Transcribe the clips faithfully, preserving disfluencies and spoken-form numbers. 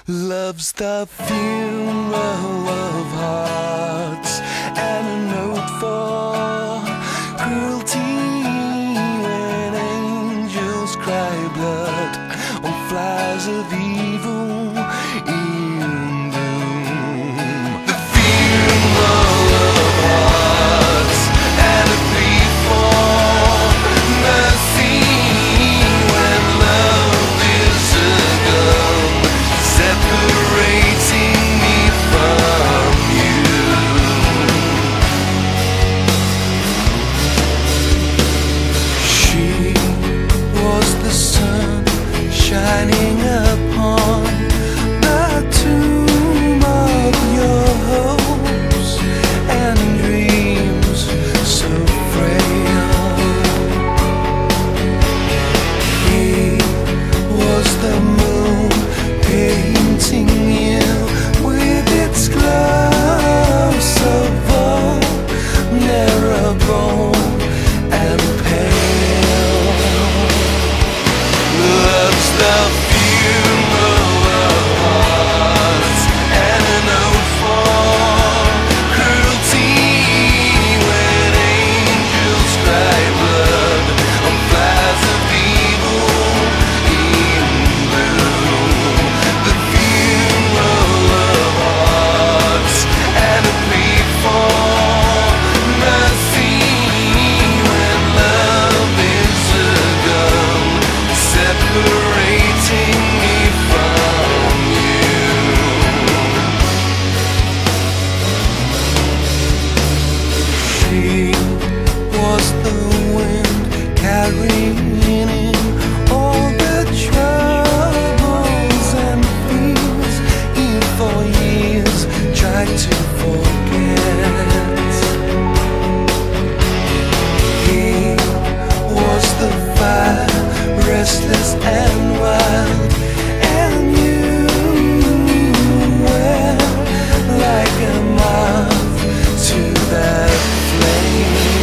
Love's the funeral of hearts and a note for cruelty when angels cry blood on flowers of evil in bloom. The funeral of hearts and a plea for mercy when love is a gun separating me from you. She was the sun shining upon the tomb of your hopes and dreams so frail. He was the moon painting you with its glow so vulnerable and pale. Love's the funeral of hearts and a note for cruelty when angels cry blood on flowers of evil in bloom. The funeral of hearts and a plea for mercy when love is a gun separating me from you. She was the wind carrying in all the troubles and fears you for years tried to forget. He was the fire, restless and wild, and you were like a moth to that flame.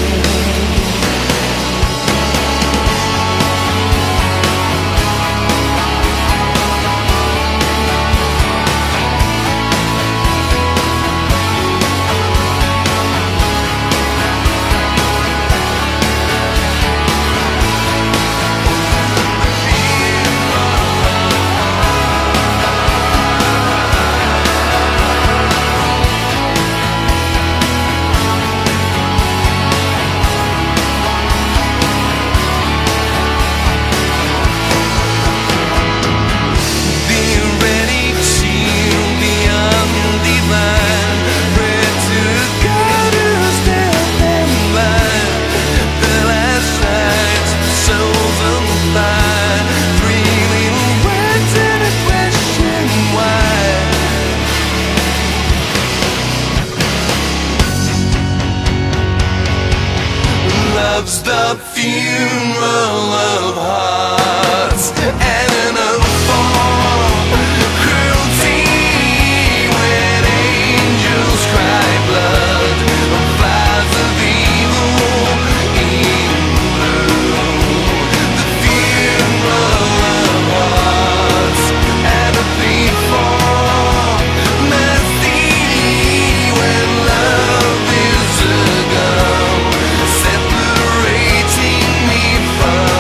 Love's the funeral of hearts and an oath for cruelty when angels cry blood on flowers of evil in bloom. The funeral of hearts and a plea for mercy when love is a gun separating me from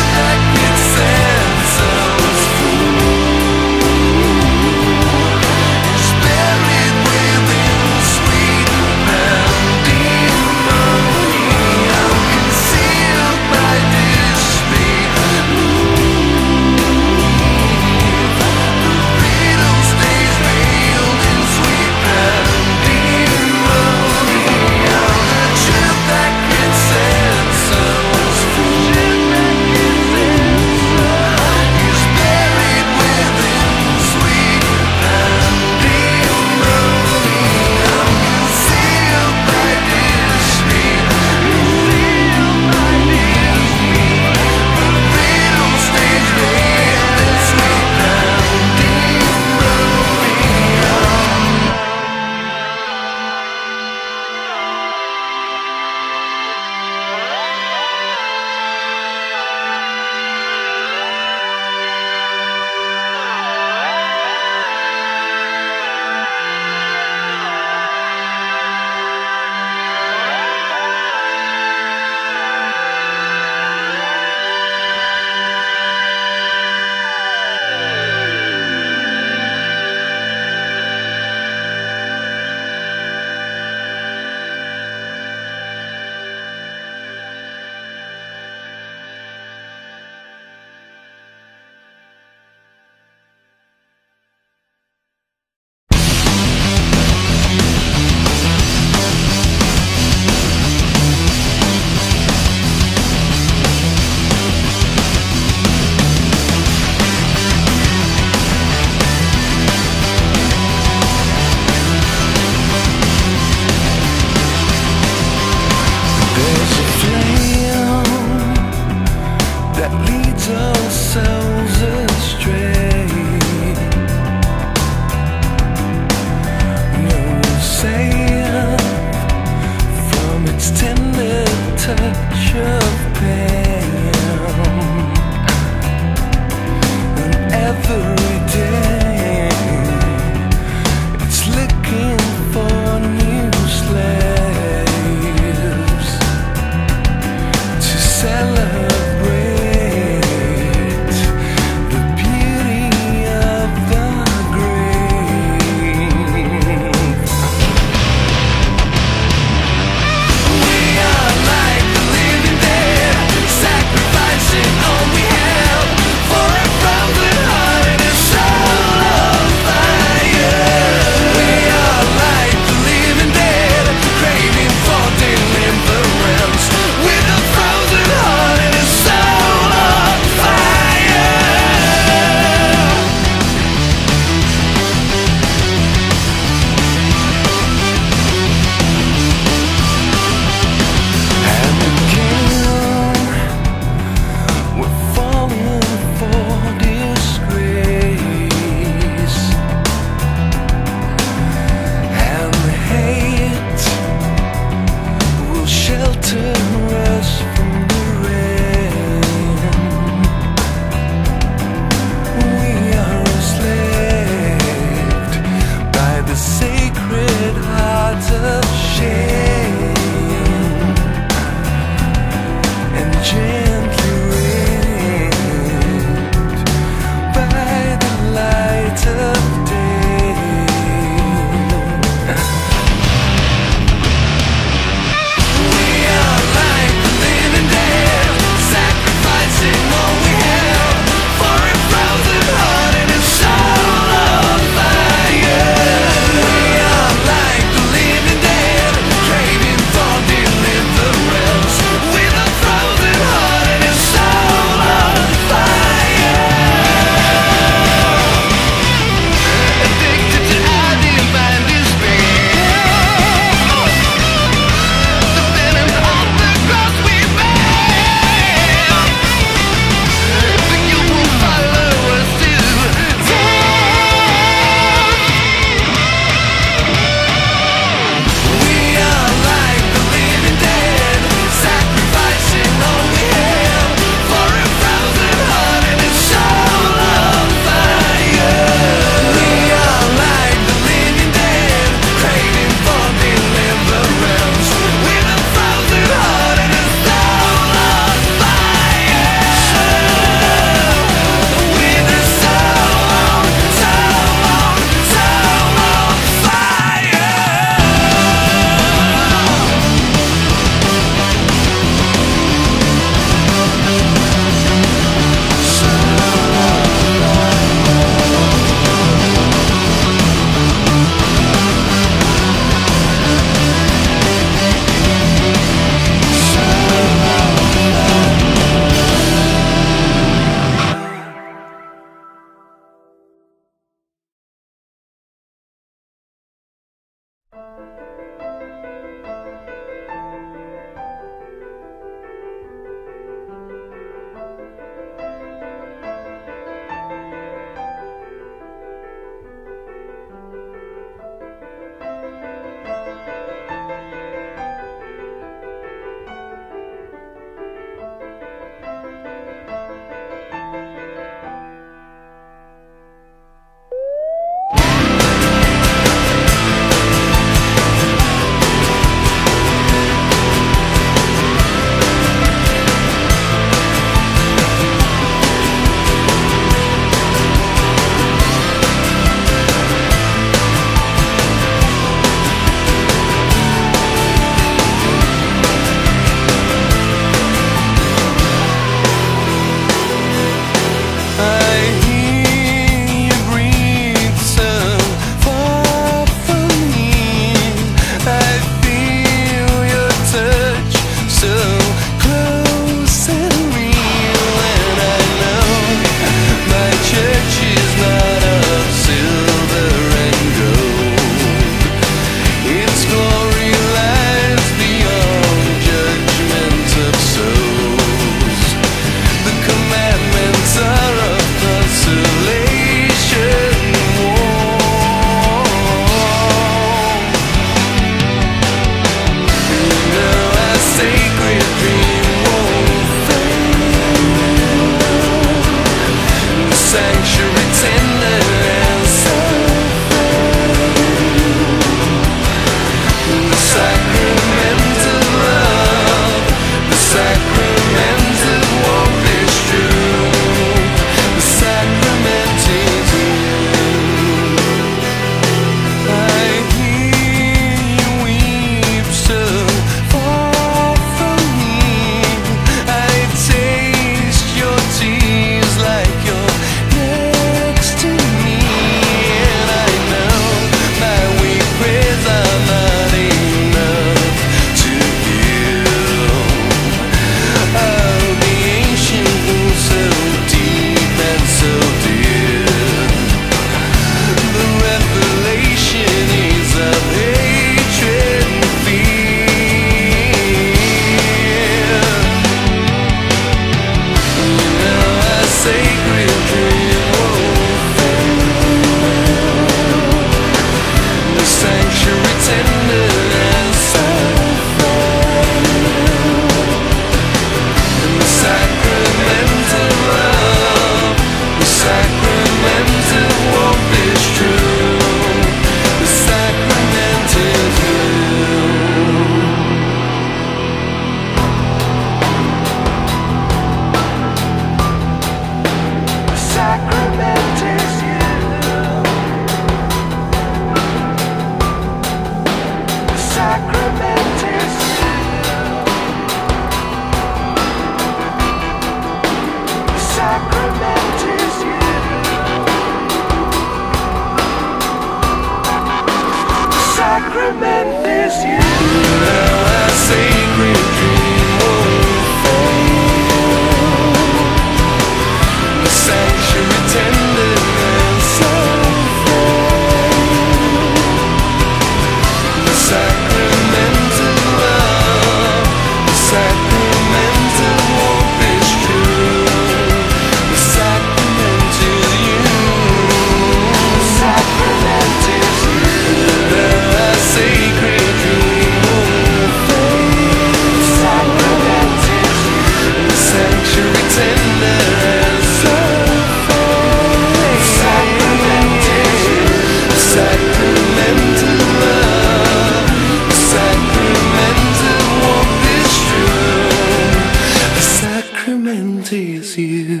is you. Now a sacred dream won't fail. The sanctuary tenderness of faith. The sacramental love. The sacramental hope is true. The sacrament is you. The sacrament is you. The sacred dream won't fade. The sacrament is you. The sanctuary tender as of faith. The sacrament is you. The sacramental love. The sacramental hope is true. The sacrament is you.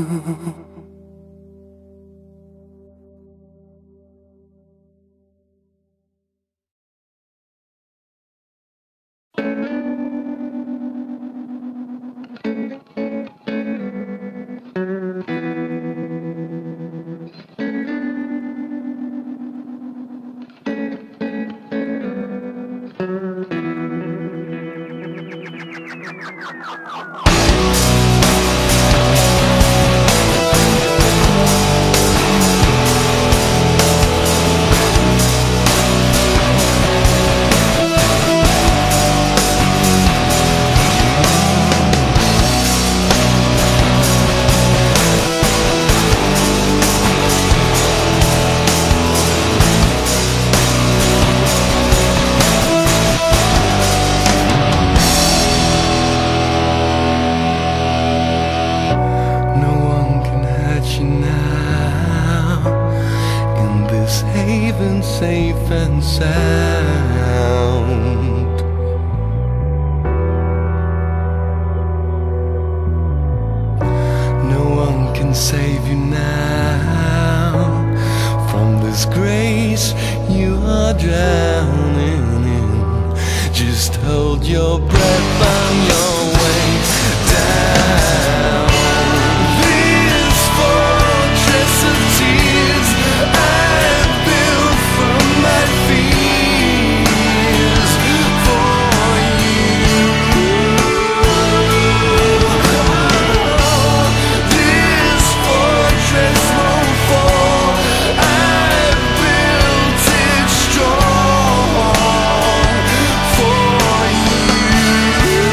Safe and sound. No one can save you now from this grace you are drowning in. Just hold your breath on your way down. This fortress of tears I've built from my fears for you. This fortress won't fall. I've built it strong for you.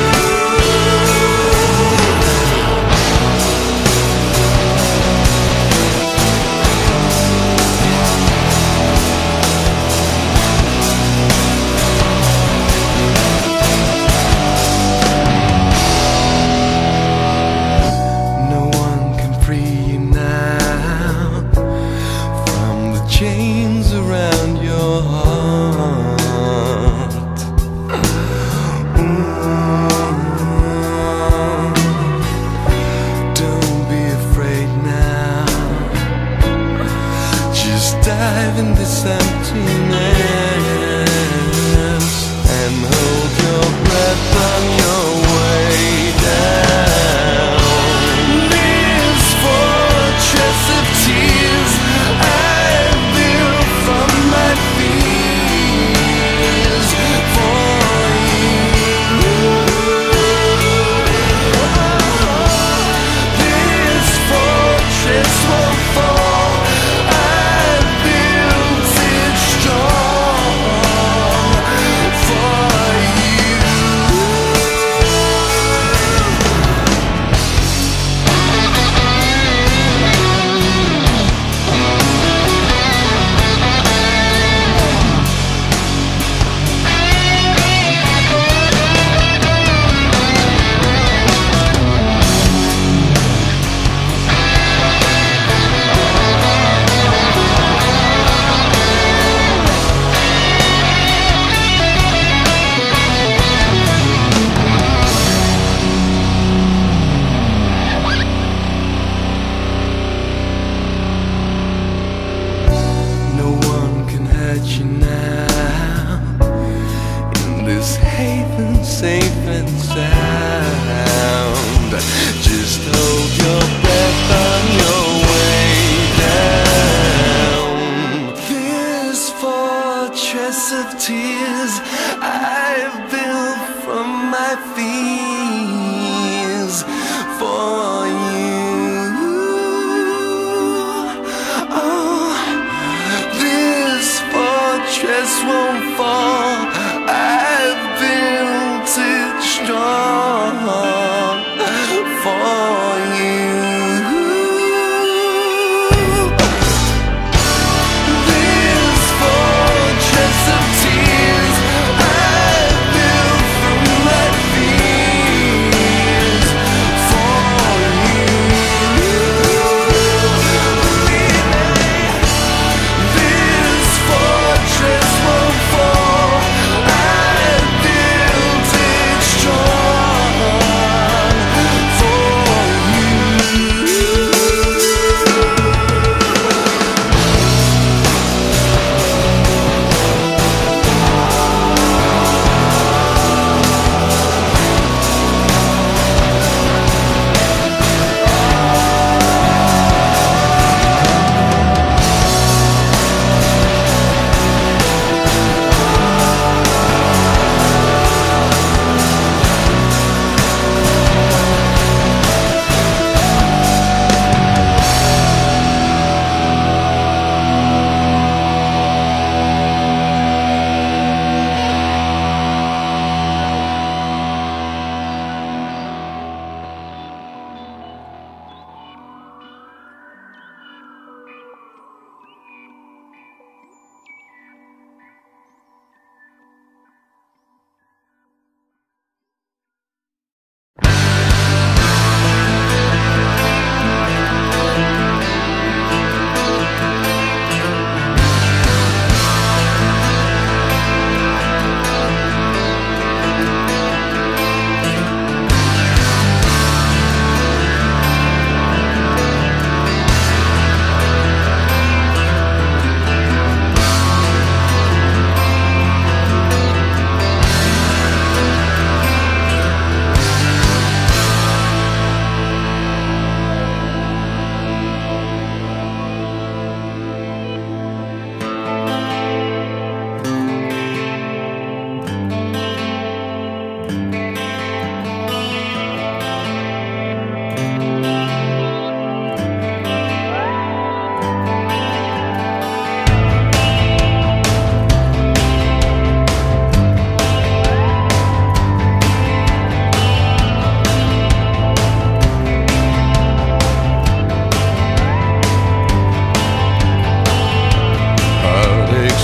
No one can free you now from the chains around your heart. Mm. Don't be afraid now. Just dive in this emptiness and hold your breath on your way down. This fortress of tears I've built from my fears for you. This fortress won't fall. I've built it strong for you. No one can hurt you now in this haven safe and sound. Just hold your breath on your way down. This fortress of tears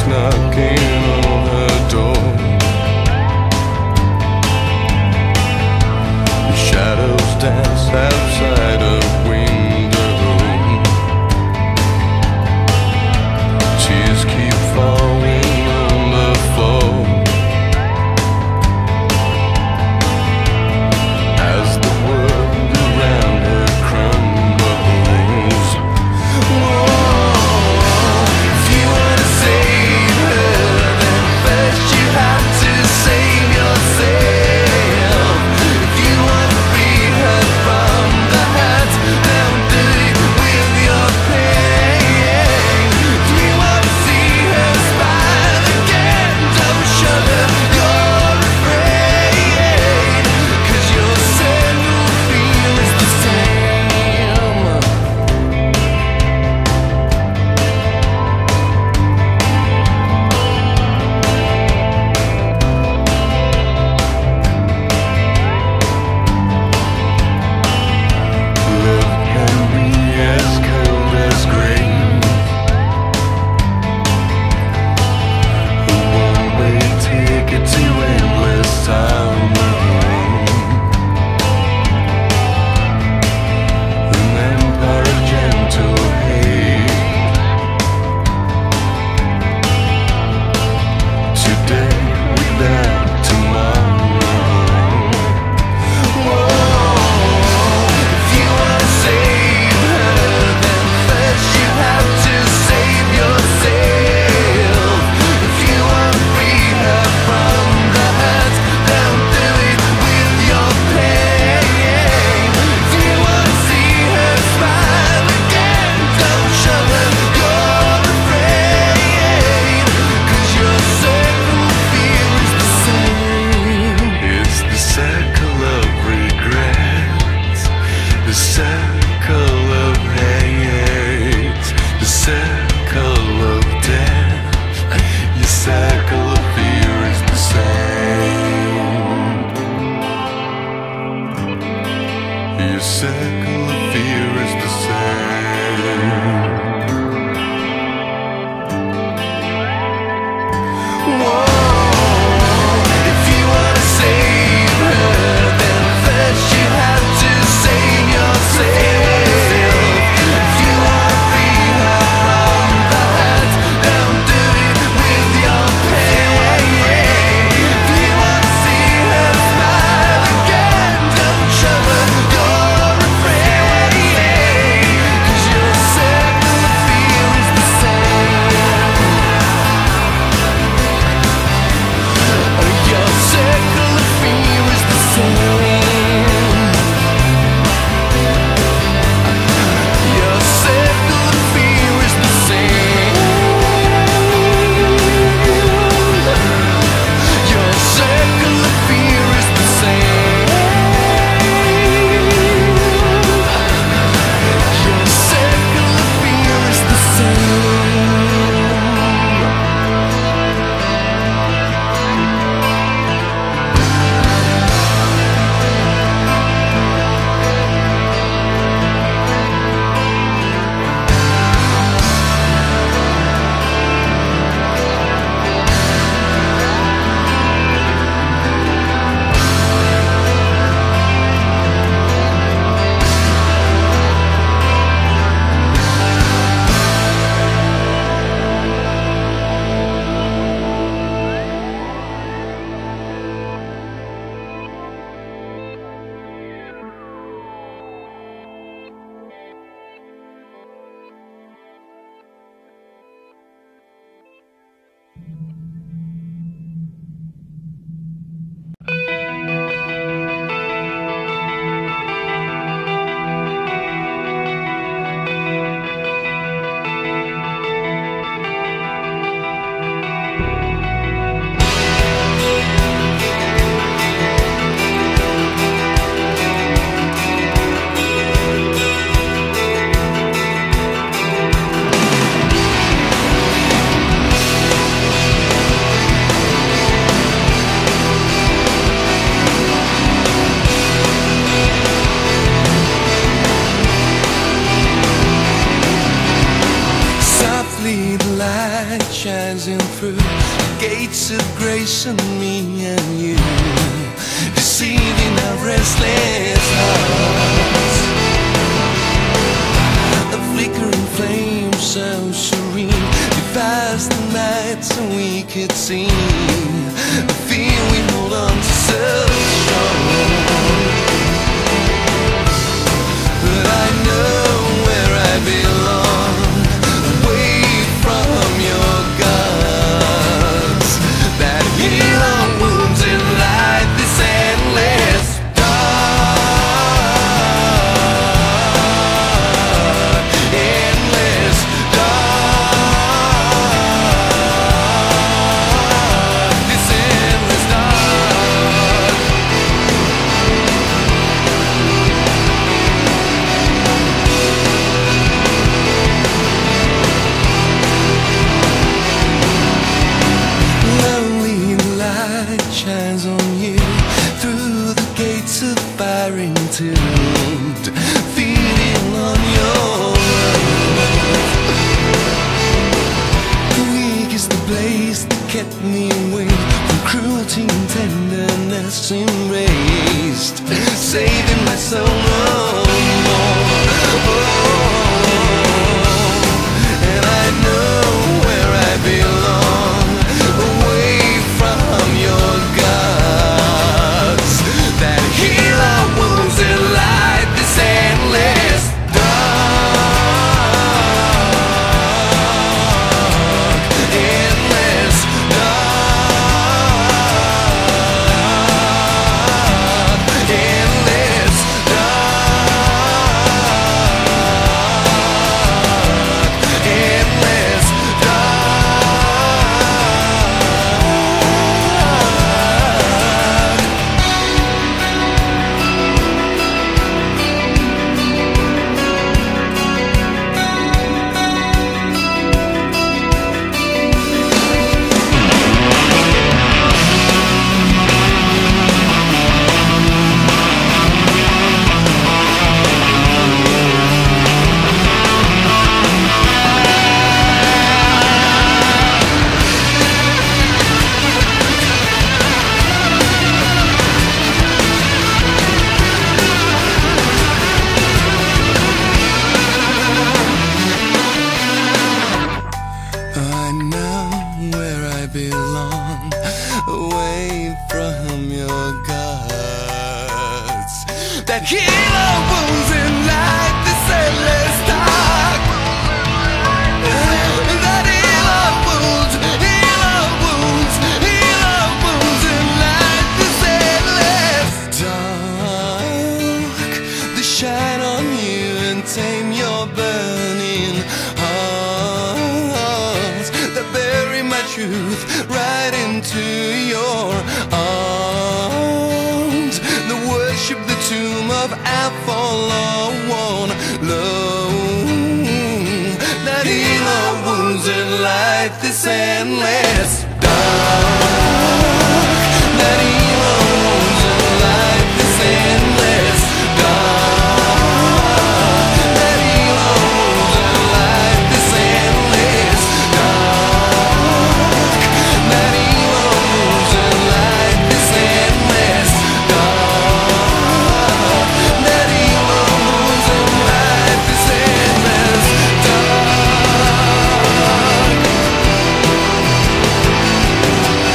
knocking on her door. The shadows dance outside her window. Tears keep falling on the floor as the world around her crumbles. Whoa, if you wanna save her, Slowly the light shines in through the gates of grace on me and you, deceiving our restless hearts. A flickering flame so serene defies the night so we could see the fear we hold on to so strong. But I know where I belong, away from your gods that heal our wounds in light, this endless dark, endless dark, this endless dark. Lonely light shines on you through the gates of fire entombed, feeding on your love. Weak is the blaze that kept me away from cruelty and tenderness embraced, saving my soul no more. Oh, and I know where I belong, away from your gods that heal our wounds in light, this endless dark, endless dark, endless dark, endless I know where I belong, away from your gods that heal our wounds in light, this endless dark, that heal our wounds, heal our wounds, heal our wounds in light, this endless dark, that shine on you and tame your burning heart, that bury my truth right into your arms, that worship the tomb of our forlorn love, that heal our wounds in light, this endless dark, that heal our wounds in light, this endless dark, that heal our wounds in light, this endless dark, that heal our wounds in light, this endless dark, that heal our wounds in light, this endless dark.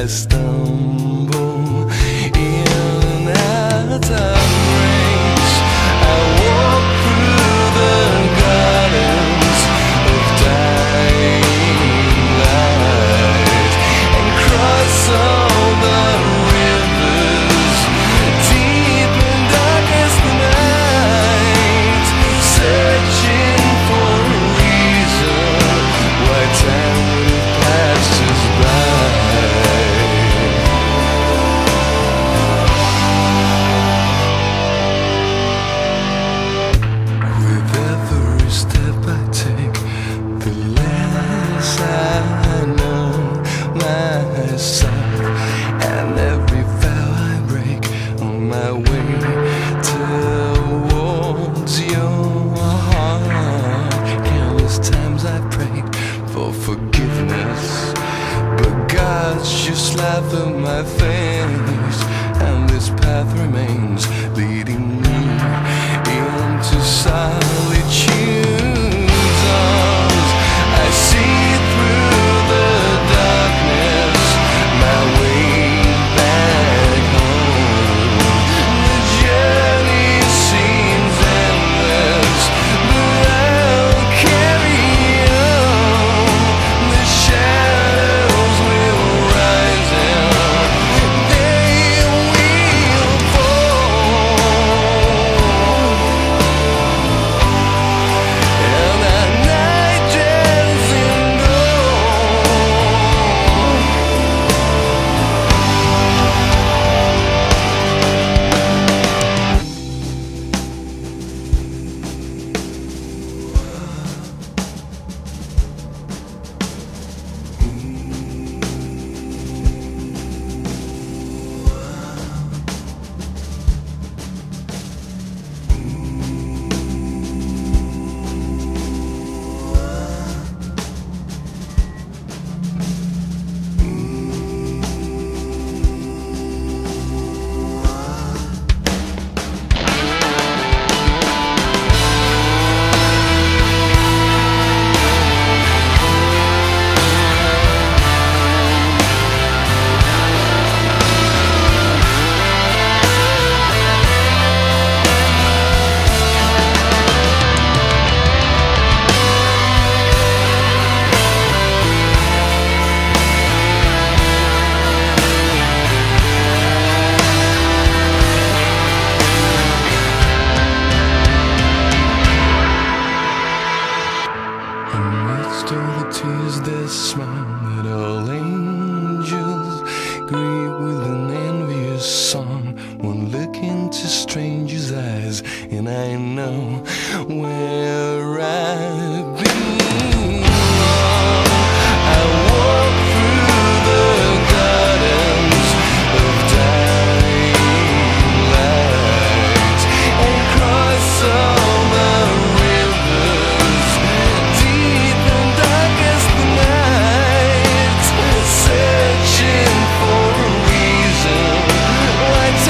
stumble in and out of race. I walk through the gardens of dying light and cross all the rivers deep and dark as the night, searching for a reason why time would have passed us by. With every step I take, the less I know myself, and every vow I break on my way towards your heart. Countless times I prayed for forgiveness, but God's just laughed at my face, and this path remains leading me into solitude's arms. I see through the darkness my way back home. The journey seems endless, but I'll carry on. The shadows will rise and they will fall, and at night dancing amidst all the tears, there's smile that all angels greet with an envious song. One look into strangers' eyes, and I know where I belong. I walk through the gardens of dying light and cross all the rivers deep and dark as the night, searching for a reason why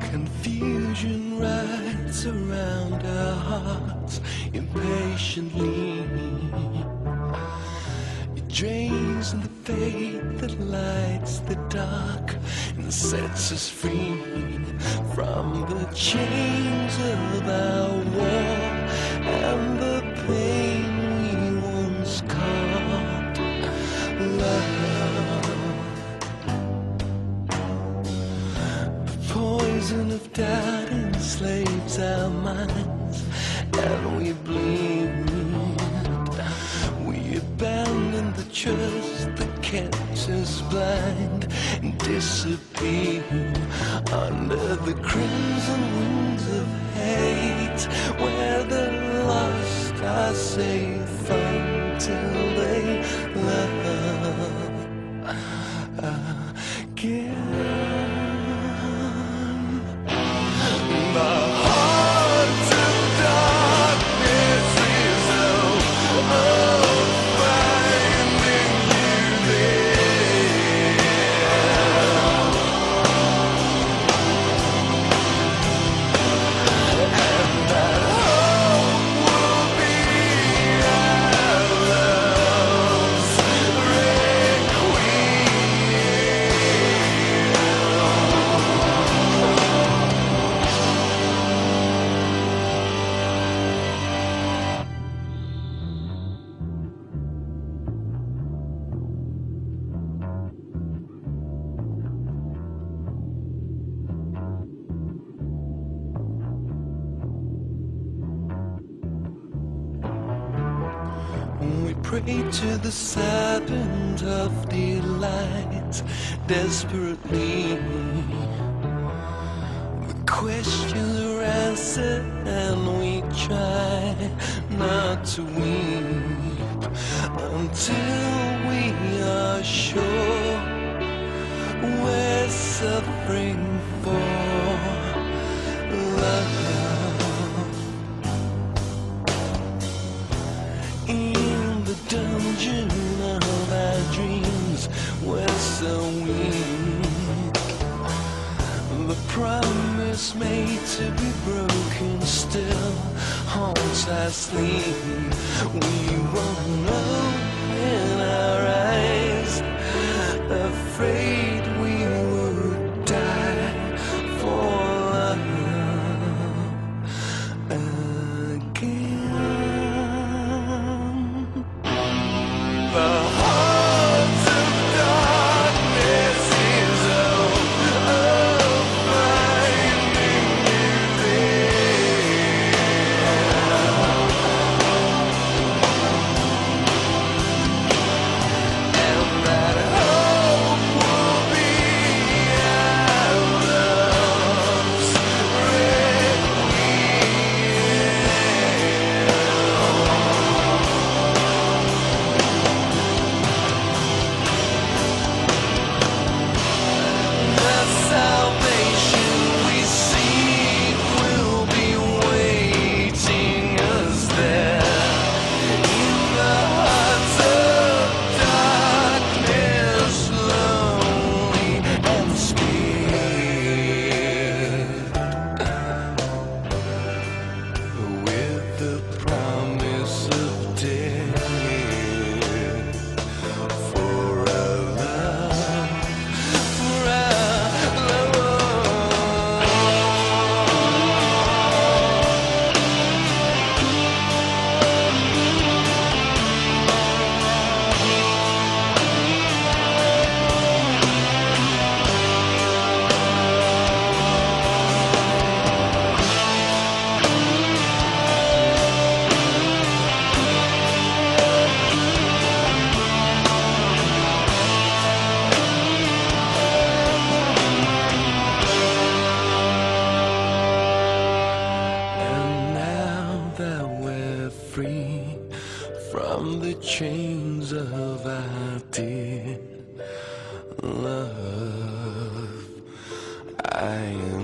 Confusion rides around our hearts impatiently. It drains in the faith that lights the dark and sets us free from the chains of our war and the pain we once called love. The poison of doubt enslaves our minds and we bleed. We abandon the trust that kept us blind and disappear under the crimson wings of hate, where the lost are safe until they love again. We pray to the serpent of delight desperately. The questions are answered and we try not to weep until we are sure we're suffering for love. Dungeon of our dreams, we're so weak. The promise made to be broken still haunts our sleep. We won't open our eyes, afraid we would die for love again. The heart of darkness is oh, oh, finding you there. And that hope will be our love's salvation we seek will be waiting us there in the hearts of darkness, lonely and scared, with the promise of death for our love, for our free from the chains of our dear love. I am